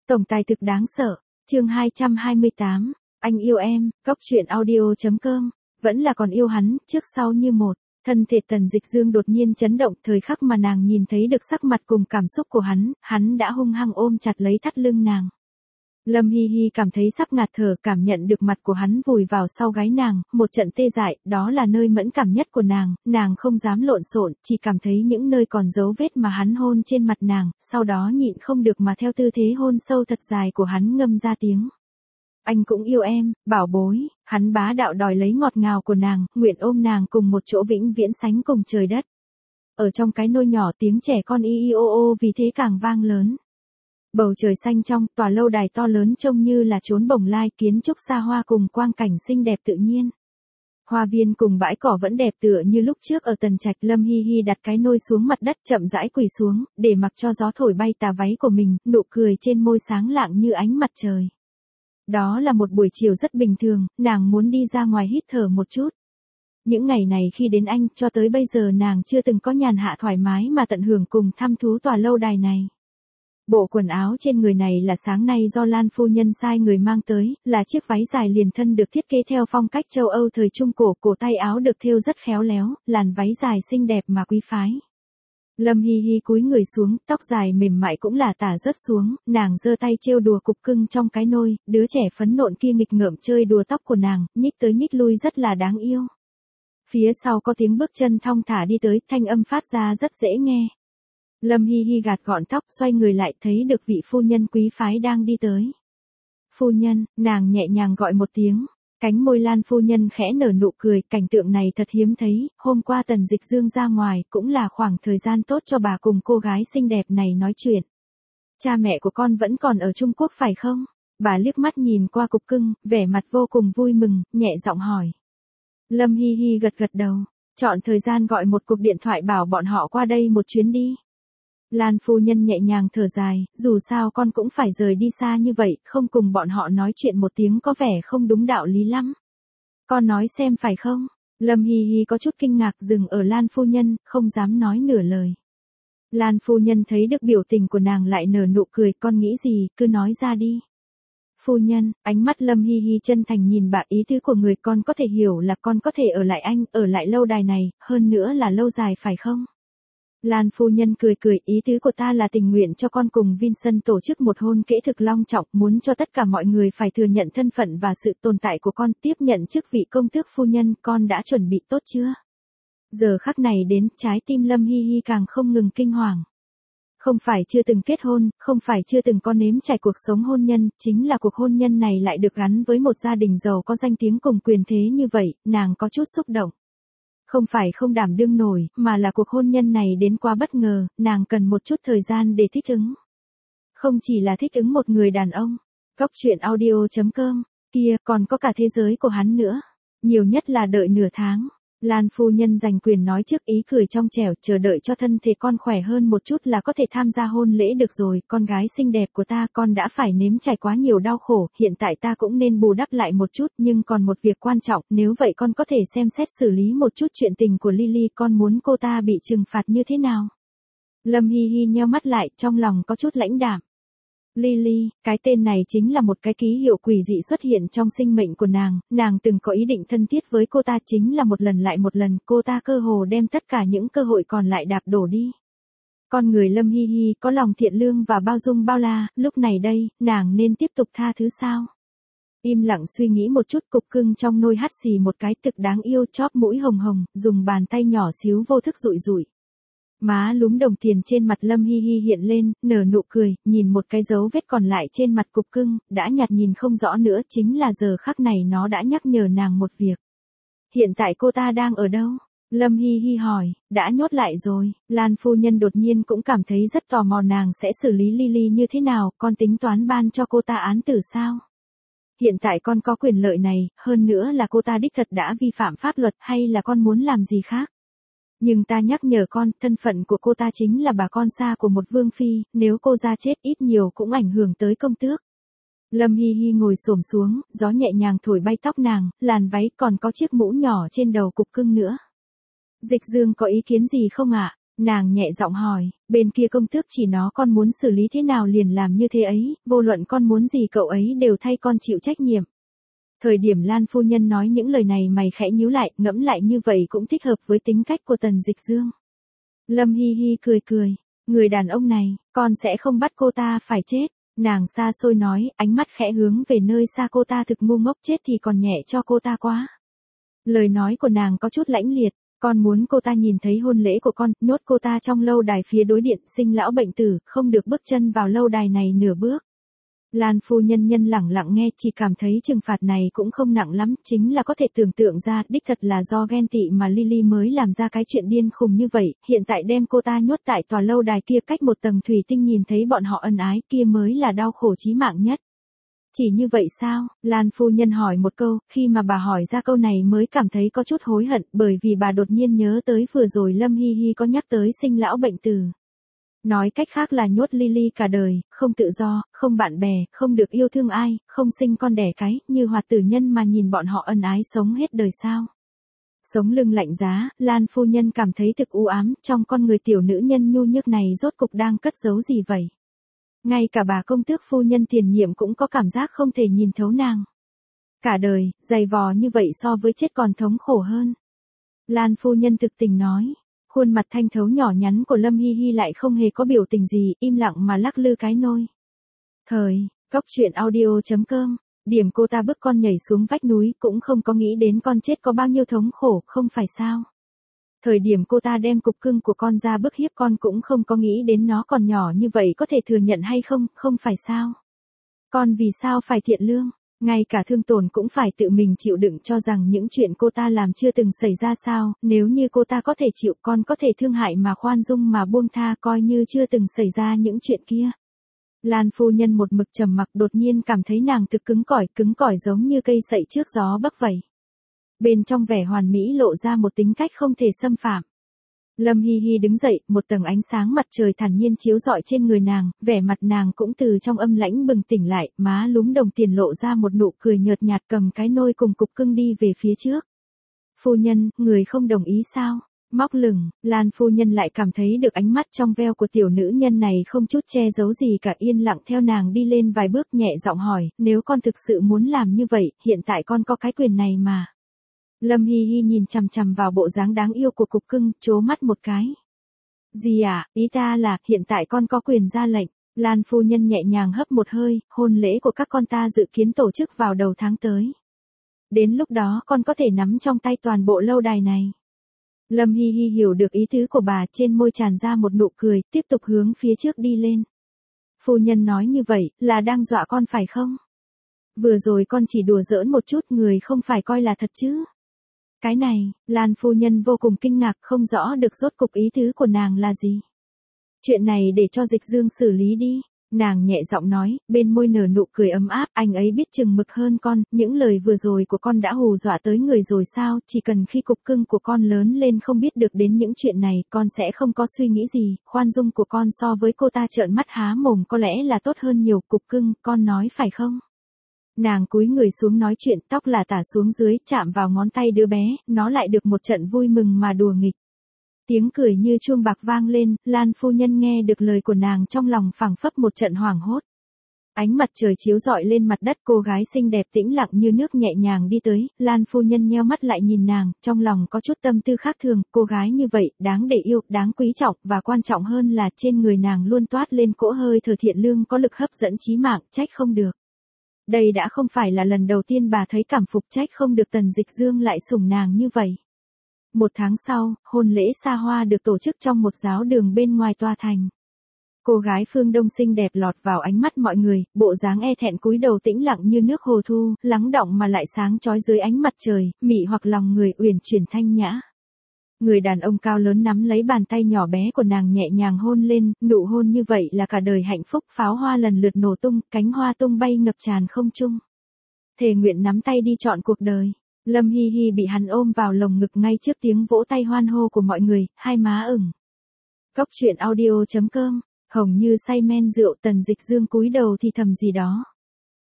Tổng tài thực đáng sợ, chương 228, anh yêu em, Cóc truyện audio.com, vẫn là còn yêu hắn, trước sau như một. Thân thể Tần Dịch Dương đột nhiên chấn động, thời khắc mà nàng nhìn thấy được sắc mặt cùng cảm xúc của hắn đã hung hăng ôm chặt lấy thắt lưng nàng. Lâm Hi Hi cảm thấy sắp ngạt thở, cảm nhận được mặt của hắn vùi vào sau gáy nàng, một trận tê dại, đó là nơi mẫn cảm nhất của nàng không dám lộn xộn, chỉ cảm thấy những nơi còn dấu vết mà hắn hôn trên mặt nàng, sau đó nhịn không được mà theo tư thế hôn sâu thật dài của hắn ngâm ra tiếng. Anh cũng yêu em, bảo bối, hắn bá đạo đòi lấy ngọt ngào của nàng, nguyện ôm nàng cùng một chỗ vĩnh viễn sánh cùng trời đất. Ở trong cái nôi nhỏ tiếng trẻ con y y ô ô vì thế càng vang lớn. Bầu trời xanh trong, tòa lâu đài to lớn trông như là chốn bồng lai, kiến trúc xa hoa cùng quang cảnh xinh đẹp tự nhiên. Hoa viên cùng bãi cỏ vẫn đẹp tựa như lúc trước ở Tần Trạch. Lâm Hi Hi đặt cái nôi xuống mặt đất, chậm rãi quỳ xuống, để mặc cho gió thổi bay tà váy của mình, nụ cười trên môi sáng lạng như ánh mặt trời. Đó là một buổi chiều rất bình thường, nàng muốn đi ra ngoài hít thở một chút. Những ngày này khi đến Anh, cho tới bây giờ nàng chưa từng có nhàn hạ thoải mái mà tận hưởng cùng thăm thú tòa lâu đài này. Bộ quần áo trên người này là sáng nay do Lan phu nhân sai người mang tới, là chiếc váy dài liền thân được thiết kế theo phong cách châu Âu thời Trung Cổ, cổ tay áo được thêu rất khéo léo, làn váy dài xinh đẹp mà quý phái. Lâm Hi Hi cúi người xuống, tóc dài mềm mại cũng là tả rớt xuống, nàng giơ tay trêu đùa cục cưng trong cái nôi, đứa trẻ phấn nộn kia nghịch ngợm chơi đùa tóc của nàng, nhích tới nhích lui rất là đáng yêu. Phía sau có tiếng bước chân thong thả đi tới, thanh âm phát ra rất dễ nghe. Lâm Hi Hi gạt gọn tóc, xoay người lại thấy được vị phu nhân quý phái đang đi tới. Phu nhân, nàng nhẹ nhàng gọi một tiếng, cánh môi Lan phu nhân khẽ nở nụ cười, cảnh tượng này thật hiếm thấy, hôm qua Tần Dịch Dương ra ngoài, cũng là khoảng thời gian tốt cho bà cùng cô gái xinh đẹp này nói chuyện. Cha mẹ của con vẫn còn ở Trung Quốc phải không? Bà liếc mắt nhìn qua cục cưng, vẻ mặt vô cùng vui mừng, nhẹ giọng hỏi. Lâm Hi Hi gật gật đầu, chọn thời gian gọi một cuộc điện thoại bảo bọn họ qua đây một chuyến đi. Lan phu nhân nhẹ nhàng thở dài, dù sao con cũng phải rời đi xa như vậy, không cùng bọn họ nói chuyện một tiếng có vẻ không đúng đạo lý lắm. Con nói xem phải không? Lâm Hi Hi có chút kinh ngạc dừng ở Lan phu nhân, không dám nói nửa lời. Lan phu nhân thấy được biểu tình của nàng lại nở nụ cười, con nghĩ gì, cứ nói ra đi. Phu nhân, ánh mắt Lâm Hi Hi chân thành nhìn bà, ý tứ của người con có thể hiểu là con có thể ở lại Anh, ở lại lâu đài này, hơn nữa là lâu dài phải không? Lan phu nhân cười cười, ý tứ của ta là tình nguyện cho con cùng Vincent tổ chức một hôn lễ thực long trọng, muốn cho tất cả mọi người phải thừa nhận thân phận và sự tồn tại của con, tiếp nhận chức vị công tước phu nhân, con đã chuẩn bị tốt chưa? Giờ khắc này đến, trái tim Lâm Hi Hi càng không ngừng kinh hoàng. Không phải chưa từng kết hôn, không phải chưa từng có nếm trải cuộc sống hôn nhân, chính là cuộc hôn nhân này lại được gắn với một gia đình giàu có danh tiếng cùng quyền thế như vậy, nàng có chút xúc động. Không phải không đảm đương nổi, mà là cuộc hôn nhân này đến quá bất ngờ, nàng cần một chút thời gian để thích ứng. Không chỉ là thích ứng một người đàn ông, Cóc truyện audio.com, kia còn có cả thế giới của hắn nữa. Nhiều nhất là đợi nửa tháng. Lan phu nhân giành quyền nói trước, ý cười trong trẻo, chờ đợi cho thân thể con khỏe hơn một chút là có thể tham gia hôn lễ được rồi, con gái xinh đẹp của ta, con đã phải nếm trải quá nhiều đau khổ, hiện tại ta cũng nên bù đắp lại một chút, nhưng còn một việc quan trọng, nếu vậy con có thể xem xét xử lý một chút chuyện tình của Lily, con muốn cô ta bị trừng phạt như thế nào? Lâm Hi Hi nheo mắt lại, trong lòng có chút lãnh đạm. Lily, cái tên này chính là một cái ký hiệu quỷ dị xuất hiện trong sinh mệnh của nàng từng có ý định thân thiết với cô ta, chính là một lần lại một lần, cô ta cơ hồ đem tất cả những cơ hội còn lại đạp đổ đi. Con người Lâm Hi Hi có lòng thiện lương và bao dung bao la, lúc này đây, nàng nên tiếp tục tha thứ sao? Im lặng suy nghĩ một chút, cục cưng trong nôi hắt xì một cái, thực đáng yêu, chóp mũi hồng hồng, dùng bàn tay nhỏ xíu vô thức dụi dụi. Má lúm đồng tiền trên mặt Lâm Hi Hi hiện lên, nở nụ cười, nhìn một cái dấu vết còn lại trên mặt cục cưng, đã nhạt nhìn không rõ nữa, chính là giờ khắc này nó đã nhắc nhở nàng một việc. Hiện tại cô ta đang ở đâu? Lâm Hi Hi hỏi, đã nhốt lại rồi. Lan phu nhân đột nhiên cũng cảm thấy rất tò mò nàng sẽ xử lý Lily như thế nào, con tính toán ban cho cô ta án tử sao? Hiện tại con có quyền lợi này, hơn nữa là cô ta đích thật đã vi phạm pháp luật, hay là con muốn làm gì khác? Nhưng ta nhắc nhở con, thân phận của cô ta chính là bà con xa của một vương phi, nếu cô ra chết ít nhiều cũng ảnh hưởng tới công tước. Lâm Hi Hi ngồi xổm xuống, gió nhẹ nhàng thổi bay tóc nàng, làn váy còn có chiếc mũ nhỏ trên đầu cục cưng nữa. Dịch Dương có ý kiến gì không ạ? Nàng nhẹ giọng hỏi, bên kia công tước chỉ nó con muốn xử lý thế nào liền làm như thế ấy, vô luận con muốn gì cậu ấy đều thay con chịu trách nhiệm. Thời điểm Lan phu nhân nói những lời này mày khẽ nhíu lại, ngẫm lại như vậy cũng thích hợp với tính cách của Tần Dịch Dương. Lâm Hi Hi cười cười, người đàn ông này, con sẽ không bắt cô ta phải chết. Nàng xa xôi nói, ánh mắt khẽ hướng về nơi xa cô ta thực ngu ngốc chết thì còn nhẹ cho cô ta quá. Lời nói của nàng có chút lãnh liệt, con muốn cô ta nhìn thấy hôn lễ của con, nhốt cô ta trong lâu đài phía đối điện, sinh lão bệnh tử, không được bước chân vào lâu đài này nửa bước. Lan phu nhân lẳng lặng nghe, chỉ cảm thấy trừng phạt này cũng không nặng lắm, chính là có thể tưởng tượng ra, đích thật là do ghen tị mà Lily mới làm ra cái chuyện điên khùng như vậy, hiện tại đem cô ta nhốt tại tòa lâu đài kia cách một tầng thủy tinh nhìn thấy bọn họ ân ái kia mới là đau khổ chí mạng nhất. Chỉ như vậy sao? Lan phu nhân hỏi một câu, khi mà bà hỏi ra câu này mới cảm thấy có chút hối hận, bởi vì bà đột nhiên nhớ tới vừa rồi Lâm Hi Hi có nhắc tới sinh lão bệnh tử. Nói cách khác là nhốt Lily cả đời, không tự do, không bạn bè, không được yêu thương ai, không sinh con đẻ cái, như hoạt tử nhân mà nhìn bọn họ ân ái sống hết đời sao. Sống lưng lạnh giá, Lan phu nhân cảm thấy thực u ám, trong con người tiểu nữ nhân nhu nhược này rốt cục đang cất giấu gì vậy? Ngay cả bà công tước phu nhân tiền nhiệm cũng có cảm giác không thể nhìn thấu nàng. Cả đời, dày vò như vậy so với chết còn thống khổ hơn. Lan phu nhân thực tình nói. Khuôn mặt thanh thấu nhỏ nhắn của Lâm Hi Hi lại không hề có biểu tình gì, im lặng mà lắc lư cái nôi. Cóc truyện audio.com, điểm cô ta bước con nhảy xuống vách núi cũng không có nghĩ đến con chết có bao nhiêu thống khổ, không phải sao. Thời điểm cô ta đem cục cưng của con ra bức hiếp con cũng không có nghĩ đến nó còn nhỏ như vậy có thể thừa nhận hay không, không phải sao. Con vì sao phải thiện lương? Ngay cả thương tổn cũng phải tự mình chịu đựng cho rằng những chuyện cô ta làm chưa từng xảy ra sao, nếu như cô ta có thể chịu con có thể thương hại mà khoan dung mà buông tha coi như chưa từng xảy ra những chuyện kia. Lan phu nhân một mực trầm mặc đột nhiên cảm thấy nàng thực cứng cỏi giống như cây sậy trước gió bấc vậy. Bên trong vẻ hoàn mỹ lộ ra một tính cách không thể xâm phạm. Lâm Hi Hi đứng dậy, một tầng ánh sáng mặt trời thản nhiên chiếu rọi trên người nàng, vẻ mặt nàng cũng từ trong âm lãnh bừng tỉnh lại, má lúm đồng tiền lộ ra một nụ cười nhợt nhạt cầm cái nôi cùng cục cưng đi về phía trước. Phu nhân, người không đồng ý sao? Móc lửng, Lan phu nhân lại cảm thấy được ánh mắt trong veo của tiểu nữ nhân này không chút che giấu gì cả yên lặng theo nàng đi lên vài bước nhẹ giọng hỏi, nếu con thực sự muốn làm như vậy, hiện tại con có cái quyền này mà. Lâm Hi Hi nhìn chằm chằm vào bộ dáng đáng yêu của cục cưng, trố mắt một cái. Gì à, ý ta là, hiện tại con có quyền ra lệnh. Lan phu nhân nhẹ nhàng hấp một hơi, hôn lễ của các con ta dự kiến tổ chức vào đầu tháng tới. Đến lúc đó con có thể nắm trong tay toàn bộ lâu đài này. Lâm Hi Hi hiểu được ý tứ của bà, trên môi tràn ra một nụ cười, tiếp tục hướng phía trước đi lên. Phu nhân nói như vậy, là đang dọa con phải không? Vừa rồi con chỉ đùa giỡn một chút, người không phải coi là thật chứ? Cái này, Lan phu nhân vô cùng kinh ngạc không rõ được rốt cục ý tứ của nàng là gì. Chuyện này để cho Dịch Dương xử lý đi. Nàng nhẹ giọng nói, bên môi nở nụ cười ấm áp, anh ấy biết chừng mực hơn con, những lời vừa rồi của con đã hù dọa tới người rồi sao, chỉ cần khi cục cưng của con lớn lên không biết được đến những chuyện này, con sẽ không có suy nghĩ gì, khoan dung của con so với cô ta trợn mắt há mồm có lẽ là tốt hơn nhiều, cục cưng, con nói phải không? Nàng cúi người xuống nói chuyện, tóc là tả xuống dưới, chạm vào ngón tay đứa bé, nó lại được một trận vui mừng mà đùa nghịch. Tiếng cười như chuông bạc vang lên, Lan phu nhân nghe được lời của nàng trong lòng phảng phất một trận hoảng hốt. Ánh mặt trời chiếu rọi lên mặt đất, cô gái xinh đẹp tĩnh lặng như nước nhẹ nhàng đi tới, Lan phu nhân nheo mắt lại nhìn nàng, trong lòng có chút tâm tư khác thường, cô gái như vậy, đáng để yêu, đáng quý trọng, và quan trọng hơn là trên người nàng luôn toát lên cỗ hơi thở thiện lương có lực hấp dẫn chí mạng, trách không được. Đây đã không phải là lần đầu tiên bà thấy cảm phục, trách không được Tần Dịch Dương lại sủng nàng như vậy. Một tháng sau, hôn lễ xa hoa được tổ chức trong một giáo đường bên ngoài tòa thành. Cô gái phương Đông xinh đẹp lọt vào ánh mắt mọi người, bộ dáng e thẹn cúi đầu tĩnh lặng như nước hồ thu, lắng đọng mà lại sáng chói dưới ánh mặt trời, mị hoặc lòng người uyển chuyển thanh nhã. Người đàn ông cao lớn nắm lấy bàn tay nhỏ bé của nàng nhẹ nhàng hôn lên, nụ hôn như vậy là cả đời hạnh phúc, pháo hoa lần lượt nổ tung, cánh hoa tung bay ngập tràn không trung. Thề nguyện nắm tay đi trọn cuộc đời. Lâm Hi Hi bị hắn ôm vào lồng ngực ngay trước tiếng vỗ tay hoan hô của mọi người, hai má ửng. Cóc truyện audio.com, Hồng Như say men rượu, Tần Dịch Dương cúi đầu thì thầm gì đó.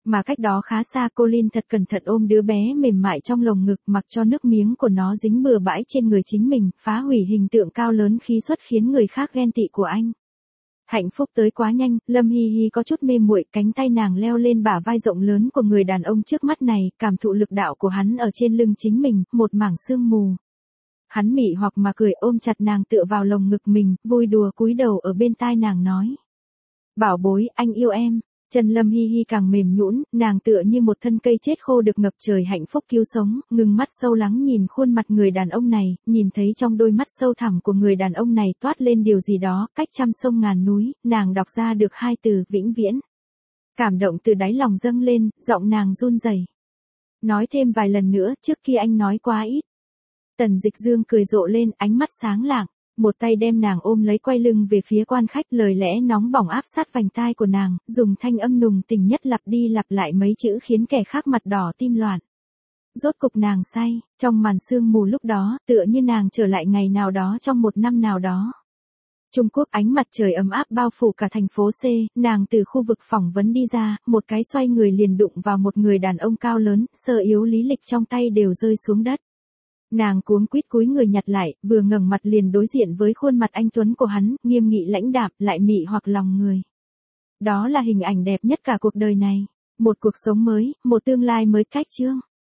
Mà cách đó khá xa Colin thật cẩn thận ôm đứa bé mềm mại trong lồng ngực mặc cho nước miếng của nó dính bừa bãi trên người chính mình, phá hủy hình tượng cao lớn khí xuất khiến người khác ghen tị của anh. Hạnh phúc tới quá nhanh, Lâm Hi Hi có chút mê muội, cánh tay nàng leo lên bả vai rộng lớn của người đàn ông trước mắt này, cảm thụ lực đạo của hắn ở trên lưng chính mình, một mảng sương mù. Hắn mị hoặc mà cười ôm chặt nàng tựa vào lồng ngực mình, vui đùa cúi đầu ở bên tai nàng nói. Bảo bối, anh yêu em. Chân Lâm Hi Hi càng mềm nhũn, nàng tựa như một thân cây chết khô được ngập trời hạnh phúc cứu sống, ngừng mắt sâu lắng nhìn khuôn mặt người đàn ông này, nhìn thấy trong đôi mắt sâu thẳm của người đàn ông này toát lên điều gì đó, cách trăm sông ngàn núi, nàng đọc ra được hai từ vĩnh viễn. Cảm động từ đáy lòng dâng lên, giọng nàng run rẩy. Nói thêm vài lần nữa, trước kia anh nói quá ít. Tần Dịch Dương cười rộ lên, ánh mắt sáng lạng. Một tay đem nàng ôm lấy quay lưng về phía quan khách, lời lẽ nóng bỏng áp sát vành tai của nàng, dùng thanh âm nùng tình nhất lặp đi lặp lại mấy chữ khiến kẻ khác mặt đỏ tim loạn. Rốt cục nàng say, trong màn sương mù lúc đó, tựa như nàng trở lại ngày nào đó trong một năm nào đó. Trung Quốc ánh mặt trời ấm áp bao phủ cả thành phố C, nàng từ khu vực phỏng vấn đi ra, một cái xoay người liền đụng vào một người đàn ông cao lớn, sơ yếu lý lịch trong tay đều rơi xuống đất. Nàng cuống quýt cúi người nhặt lại, vừa ngẩng mặt liền đối diện với khuôn mặt anh tuấn của hắn, nghiêm nghị lãnh đạm, lại mị hoặc lòng người. Đó là hình ảnh đẹp nhất cả cuộc đời này. Một cuộc sống mới, một tương lai mới cách chương.